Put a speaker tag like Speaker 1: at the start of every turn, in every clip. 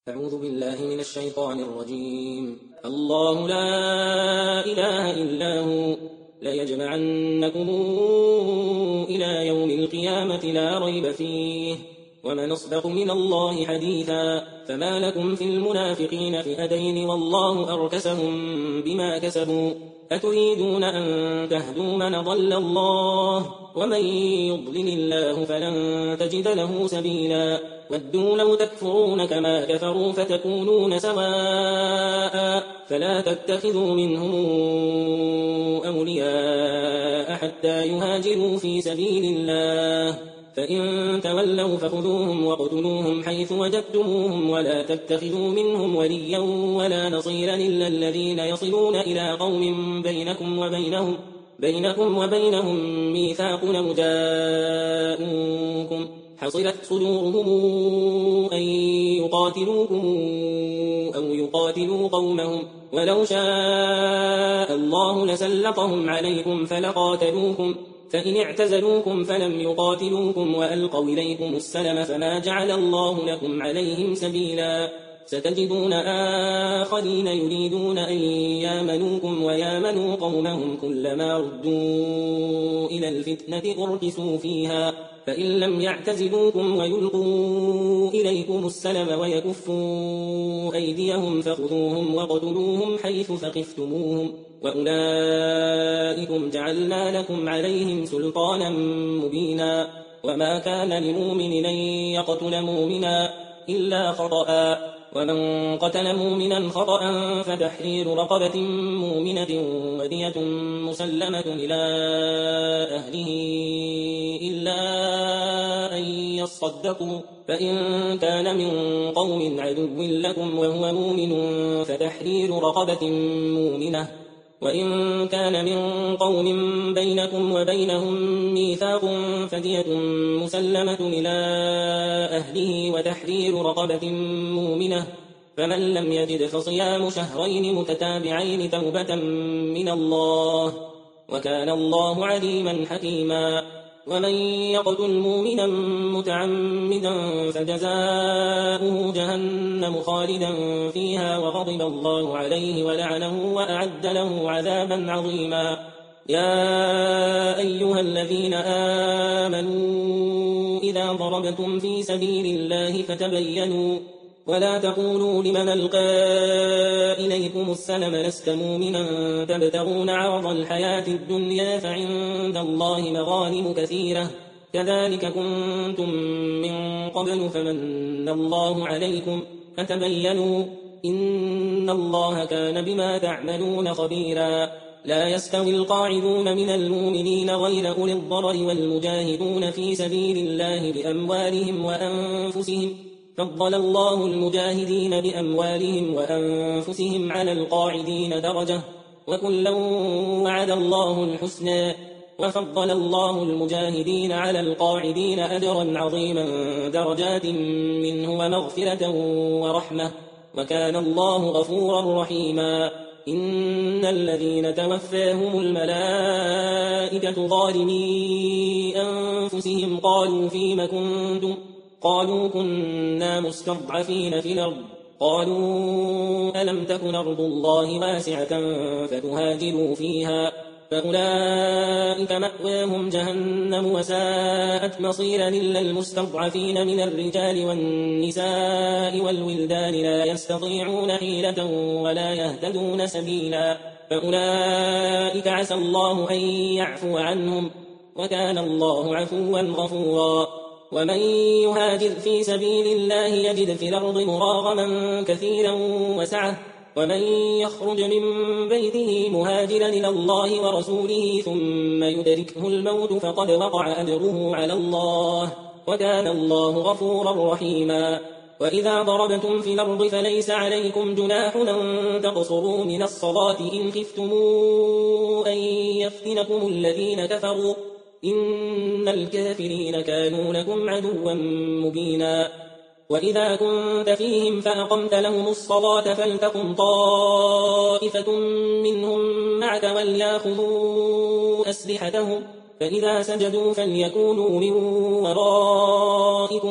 Speaker 1: أعوذ بالله من الشيطان الرجيم. الله لا إله إلا هو ليجمعنكم إلى يوم القيامة لا ريب فيه ومن أصدق من الله حديثا. فما لكم في المنافقين فئتين والله أركسهم بما كسبوا أتريدون أن تهدوا من ضل الله ومن يضلل الله فلن تجد له سبيلا. ودوا لو تكفرون كما كفروا فتكونون سواء فلا تتخذوا منهم أولياء حتى يهاجروا في سبيل الله فإن تولوا فخذوهم وقتلوهم حيث وجدتموهم ولا تتخذوا منهم وليا ولا نصيرا إلا الذين يصلون إلى قوم بينكم وبينهم ميثاق مجاءوكم حصلت صدورهم أن يقاتلوكم أو يقاتلوا قومهم ولو شاء الله لسلطهم عليكم فلقاتلوكم فإن اعتزلوكم فلم يقاتلوكم وألقوا إليكم السلم فما جعل الله لكم عليهم سبيلا. ستجدون آخرين يريدون أن يامنوكم ويامنوا قومهم كلما ردوا إلى الفتنة أركسوا فيها فإن لم يعتزلوكم ويلقوا إليكم السلم ويكفوا أيديهم فخذوهم وقتلوهم حيث ثقفتموهم وأولئكم جعلنا لكم عليهم سلطانا مبينا. وما كان لمؤمن أن يقتل مؤمنا إلا خطأ ومن قتل مؤمنا خطأ فتحرير رقبة مؤمنة ودية مسلمة إلى أهله إلا أن يصدقوا فإن كان من قوم عدو لكم وهو مؤمن فتحرير رقبة مؤمنة وإن كان من قوم بينكم وبينهم ميثاق فدية مسلمة إلى أهله وتحرير رقبة مؤمنة فمن لم يجد فصيام شهرين متتابعين توبة من الله وكان الله عليما حكيما. ومن يقتل مؤمنا متعمدا فجزاؤه جهنم خالدا فيها وغضب الله عليه ولعنه وأعد له عذابا عظيما. يا أيها الذين آمنوا إذا ضربتم في سبيل الله فتبينوا ولا تقولوا لمن ألقى إليكم السلم لست مؤمنا تبتغون عرض الحياة الدنيا فعند الله مغانم كثيرة كذلك كنتم من قبل فمن الله عليكم فتبينوا إن الله كان بما تعملون خبيرا. لا يستوي القاعدون من المؤمنين غير أولي الضرر والمجاهدون في سبيل الله بأموالهم وأنفسهم فضل الله المجاهدين بأموالهم وأنفسهم على القاعدين درجة وكلا وعد الله الحسنى وفضل الله المجاهدين على القاعدين أجرا عظيما درجات منه ومغفرة ورحمة وكان الله غفورا رحيما. إن الذين توفاهم الملائكة ظالمي أنفسهم قالوا فيم كنتم قالوا كنا مستضعفين في الأرض قالوا ألم تكن أرض الله واسعة فتهاجروا فيها فأولئك مأواهم جهنم وساءت مصيرا إلا المستضعفين من الرجال والنساء والولدان لا يستطيعون حيلة ولا يهتدون سبيلا فأولئك عسى الله أن يعفو عنهم وكان الله عفوا غفورا. ومن يهاجر في سبيل الله يجد في الأرض مراغما كثيرا وسعة ومن يخرج من بيته مهاجرا إلى الله ورسوله ثم يدركه الموت فقد وقع أجره على الله وكان الله غفورا رحيما. وإذا ضربتم في الأرض فليس عليكم جناح أن تقصروا من الصلاة إن خفتم أن يفتنكم الذين كفروا إن الكافرين كانوا لكم عدوا مبينا. وإذا كنت فيهم فأقمت لهم الصلاة فلتقم طائفة منهم معك وليأخذوا أسلحتهم فإذا سجدوا فليكونوا من ورائكم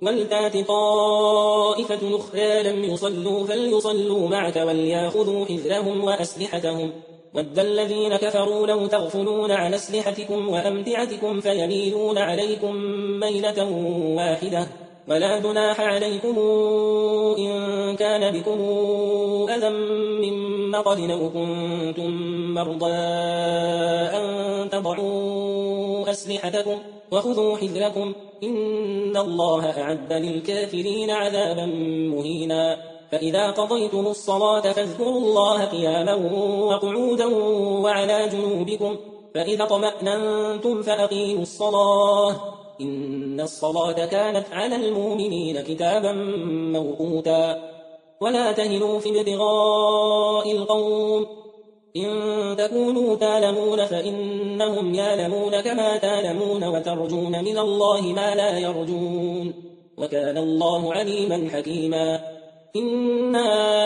Speaker 1: ولتات طائفة أخرى لم يصلوا فليصلوا معك وليأخذوا حذرهم وأسلحتهم ود الذين كفروا لو تغفلون عن أسلحتكم وأمتعتكم فيميلون عليكم ميلة واحدة ولا جناح عليكم إن كان بكم أذى من مطر أو كنتم مرضى أن تضعوا أسلحتكم وخذوا حذركم إن الله أعد للكافرين عذابا مهينا فإذا قضيتم الصلاة فاذكروا الله قياما وقعودا وعلى جنوبكم فإذا اطمأننتم فأقيموا الصلاة إن الصلاة كانت على المؤمنين كتابا موقوتا ولا تهنوا في ابتغاء القوم إن تكونوا تعلمون فإنهم يعلمون كما تعلمون وترجون من الله ما لا يرجون وكان الله عليما حكيما إنا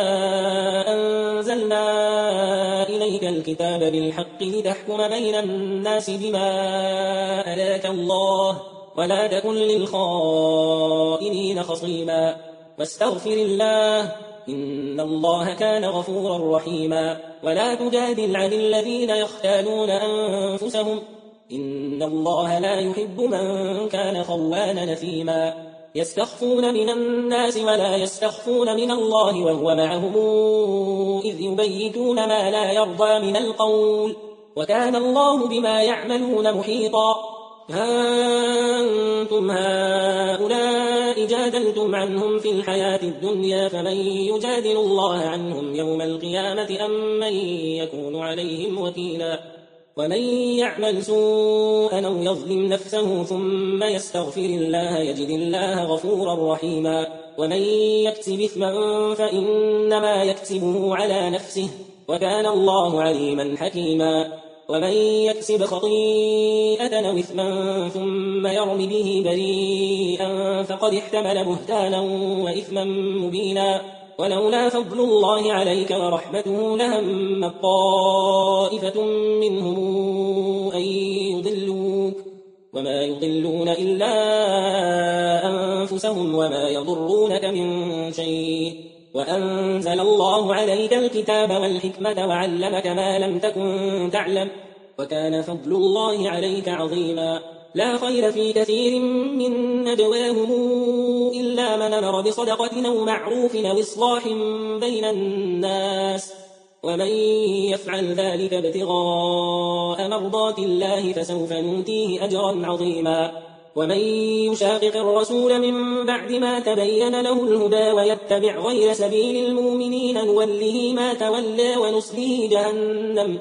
Speaker 1: أنزلنا إليك الكتاب بالحق لتحكم بين الناس بما أراك الله ولا تكن للخائنين خصيما واستغفر الله إن الله كان غفورا رحيما ولا تجادل عن الذين يختالون أنفسهم إن الله لا يحب من كان خوانا نثيما يستخفون من الناس ولا يستخفون من الله وهو معهم إذ يبيتون ما لا يرضى من القول وكان الله بما يعملون محيطا أنتم هؤلاء جادلتم عنهم في الحياة الدنيا فمن يجادل الله عنهم يوم القيامة أم من يكون عليهم وكيلا ومن يعمل سوءا أو يظلم نفسه ثم يستغفر الله يجد الله غفورا رحيما ومن يكسب إثما فإنما يكسبه على نفسه وكان الله عليما حكيما ومن يكسب خطيئة أو إثما ثم يرم به بريئا فقد احتمل بهتانا وإثما مبينا ولولا فضل الله عليك ورحمته لهم طائفة منهم أن يضلوك وما يضلون إلا أنفسهم وما يضرونك من شيء وأنزل الله عليك الكتاب والحكمة وعلمك ما لم تكن تعلم وكان فضل الله عليك عظيما لا خير في كثير من نجواهم إلا من أمر بصدقة أو معروف أو إصلاح بين الناس ومن يفعل ذلك ابتغاء مرضات الله فسوف نؤتيه أجرا عظيما ومن يشاقق الرسول من بعد ما تبين له الهدى ويتبع غير سبيل المؤمنين نوله ما تولى ونصله جهنم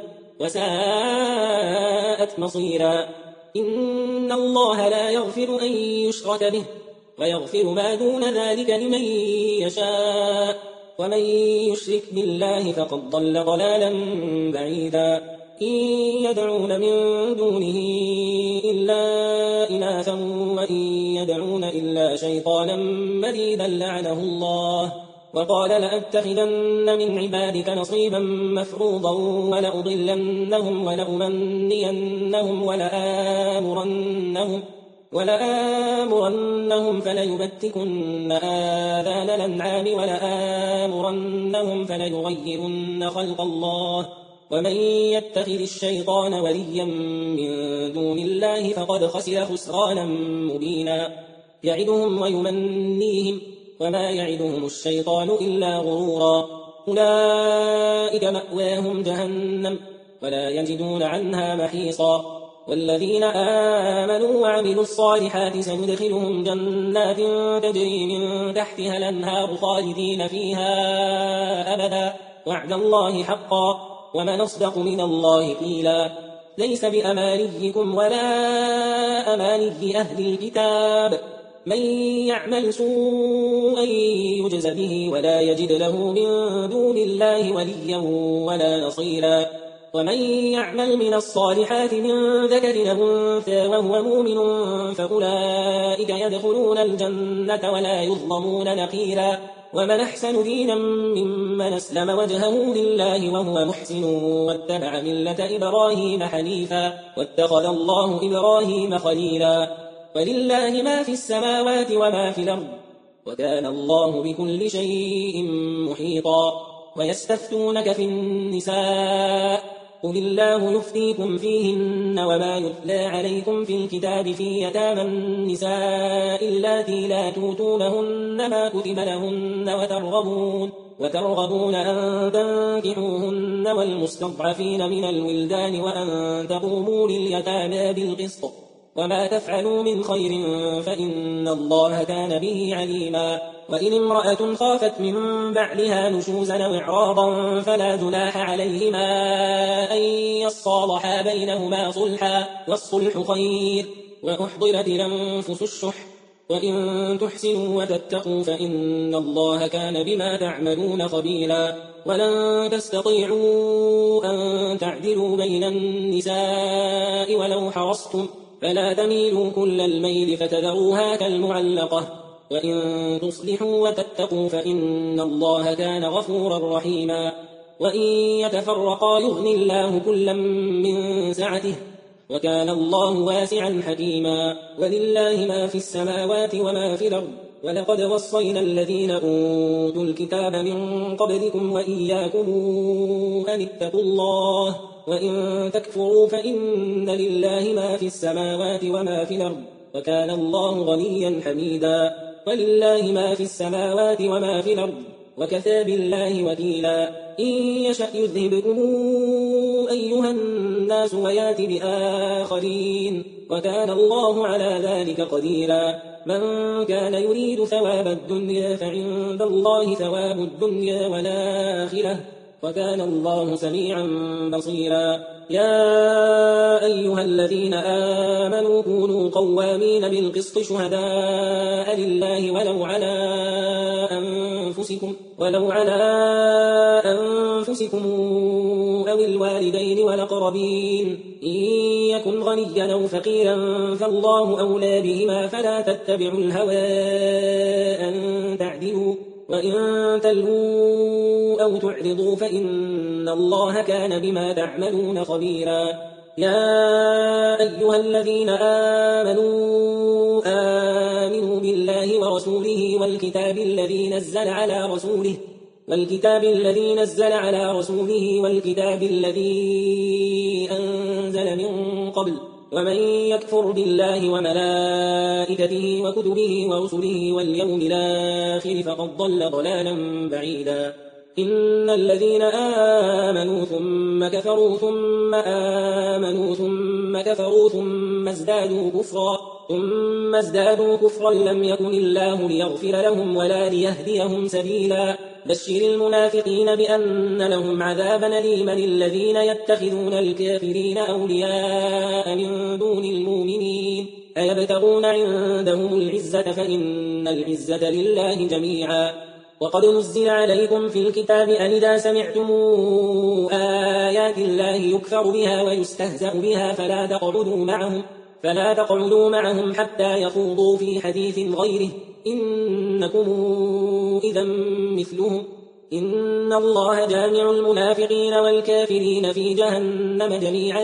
Speaker 1: وساءت مصيرا إن الله لا يغفر أن يشرك به ويغفر ما دون ذلك لمن يشاء ومن يشرك بالله فقد ضل ضلالا بعيدا إن يدعون من دونه إلا إناثا وإن يدعون إلا شيطانا مريدا لعنه الله وقال لأتخذن من عبادك نصيبا مفروضا ولأضلنهم ولأمنينهم ولآمرنهم فليبتكن آذان الأنعام ولآمرنهم فليغيرن خلق الله ومن يتخذ الشيطان وليا من دون الله فقد خسر خسرانا مبينا يعدهم ويمنيهم وما يعدهم الشيطان إلا غرورا أولئك مأواهم جهنم ولا يجدون عنها محيصا والذين آمنوا وعملوا الصالحات سندخلهم جنات تجري من تحتها الأنهار خالدين فيها أبدا وعد الله حقا ومن أصدق من الله قيلا ليس بأمانيكم ولا أماني أهل الكتاب من يعمل سوءا يجز به ولا يجد له من دون الله وليا ولا نصيرا ومن يعمل من الصالحات من ذكر أو أنثى وهو مؤمن فأولئك يدخلون الجنة ولا يظلمون نقيرا ومن أحسن دينا ممن أسلم وجهه لله وهو محسن واتبع ملة إبراهيم حنيفا واتخذ الله إبراهيم خليلا ولله ما في السماوات وما في الأرض وكان الله بكل شيء محيطا ويستفتونك في النساء قل الله يفتيكم فيهن وما يتلى عليكم في الكتاب في يتامى النساء اللاتي لا توتونهن ما كتب لهن وترغبون أن تنكحوهن والمستضعفين من الولدان وأن تقوموا لليتامى بالقسط وما تفعلوا من خير فإن الله كان به عليما وإن امرأة خافت من بعلها نشوزا أو إعراضا فلا جناح عليهما أن يصالحا بينهما صلحا والصلح خير وأحضرت الأنفس الشح وإن تحسنوا وتتقوا فإن الله كان بما تعملون خبيرا ولن تستطيعوا أن تعدلوا بين النساء ولو حرصتم فلا تميلوا كل الميل فتذروها كالمعلقة وإن تصلحوا وتتقوا فإن الله كان غفورا رحيما وإن يتفرقا يغني الله كلا من سعته وكان الله واسعا حكيما ولله ما في السماوات وما في الأرض ولقد وصينا الذين أوتوا الكتاب من قبلكم وإياكم أن اتقوا الله وإن تكفروا فإن لله ما في السماوات وما في الأرض وكان الله غنيا حميدا ولله ما في السماوات وما في الأرض وكفى بالله وكيلا إن يشأ يذهبكم أيها الناس ويات بآخرين وكان الله على ذلك قديرا من كان يريد ثواب الدنيا فعند الله ثواب الدنيا والآخرة وكان الله سميعا بصيرا يا أيها الذين آمنوا كونوا قوامين بالقسط شهداء لله ولو على أنفسكم أو الوالدين والأقربين إن يكن غنيا أو فقيرا فالله أولى بهما فلا تتبعوا الهوى أن تعدلوا وإن تلووا أو تعرضوا فإن الله كان بما تعملون خبيرا يا أيها الذين آمنوا بالله ورسوله والكتاب الذي نزل على رسوله والكتاب الذي أنزل من قبل ومن يكفر بالله وملائكته وكتبه ورسله واليوم الآخر فقد ضل ضلالا بعيدا إن الذين آمنوا ثم كفروا ثم آمنوا ثم كفروا ثم ازدادوا كفرا لم يكن الله ليغفر لهم ولا ليهديهم سبيلا بشر المنافقين بأن لهم عذابا أليما الذين يتخذون الكافرين أولياء من دون المؤمنين أيبتغون عندهم العزة فإن العزة لله جميعا وقد نزل عليكم في الكتاب أن إذا سمعتم آيات الله يكفر بها ويستهزأ بها فلا تقعدوا معهم حتى يخوضوا في حديث غيره إنكم إذا مثلهم إن الله جامع المنافقين والكافرين في جهنم جميعا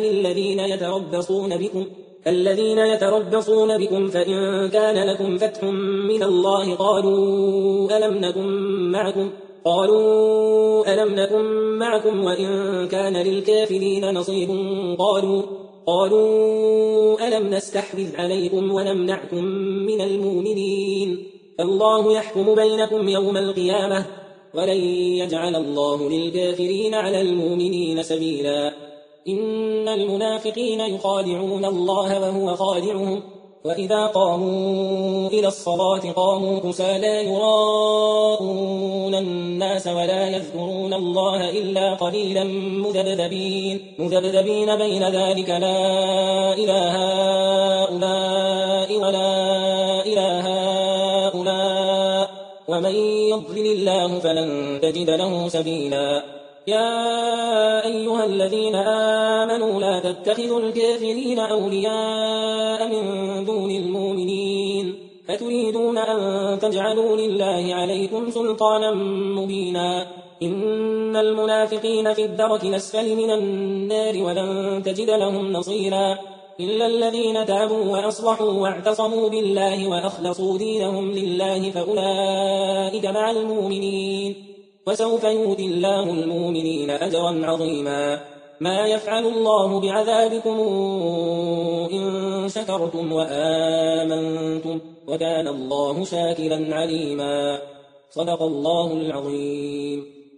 Speaker 1: الذين يتربصون بكم فإن كان لكم فتح من الله قالوا ألم نكن معكم وإن كان للكافرين نصيب قالوا ألم نستحوذ عليكم ونمنعكم من المؤمنين فالله يحكم بينكم يوم القيامة ولن يجعل الله للكافرين على المؤمنين سبيلا إن المنافقين يخادعون الله وهو خادعهم وإذا قاموا إلى الصلاة قاموا كسالى يراءون الناس ولا يذكرون الله إلا قليلا مذبذبين بين ذلك لا إله هؤلاء ولا إله هؤلاء ومن يضلل الله فلن تجد له سبيلا يا أيها الذين آمنوا لا تتخذوا الكافرين أولياء من دون المؤمنين فتريدون أن تجعلوا لله عليكم سلطانا مبينا إن المنافقين في الدرك الأسفل من النار ولن تجد لهم نصيرا إلا الذين تابوا وأصلحوا واعتصموا بالله وأخلصوا دينهم لله فأولئك مع المؤمنين وسوف يؤتي الله المؤمنين أجرا عظيما ما يفعل الله بعذابكم إن شكرتم وآمنتم وكان الله شاكرا عليما صدق الله العظيم.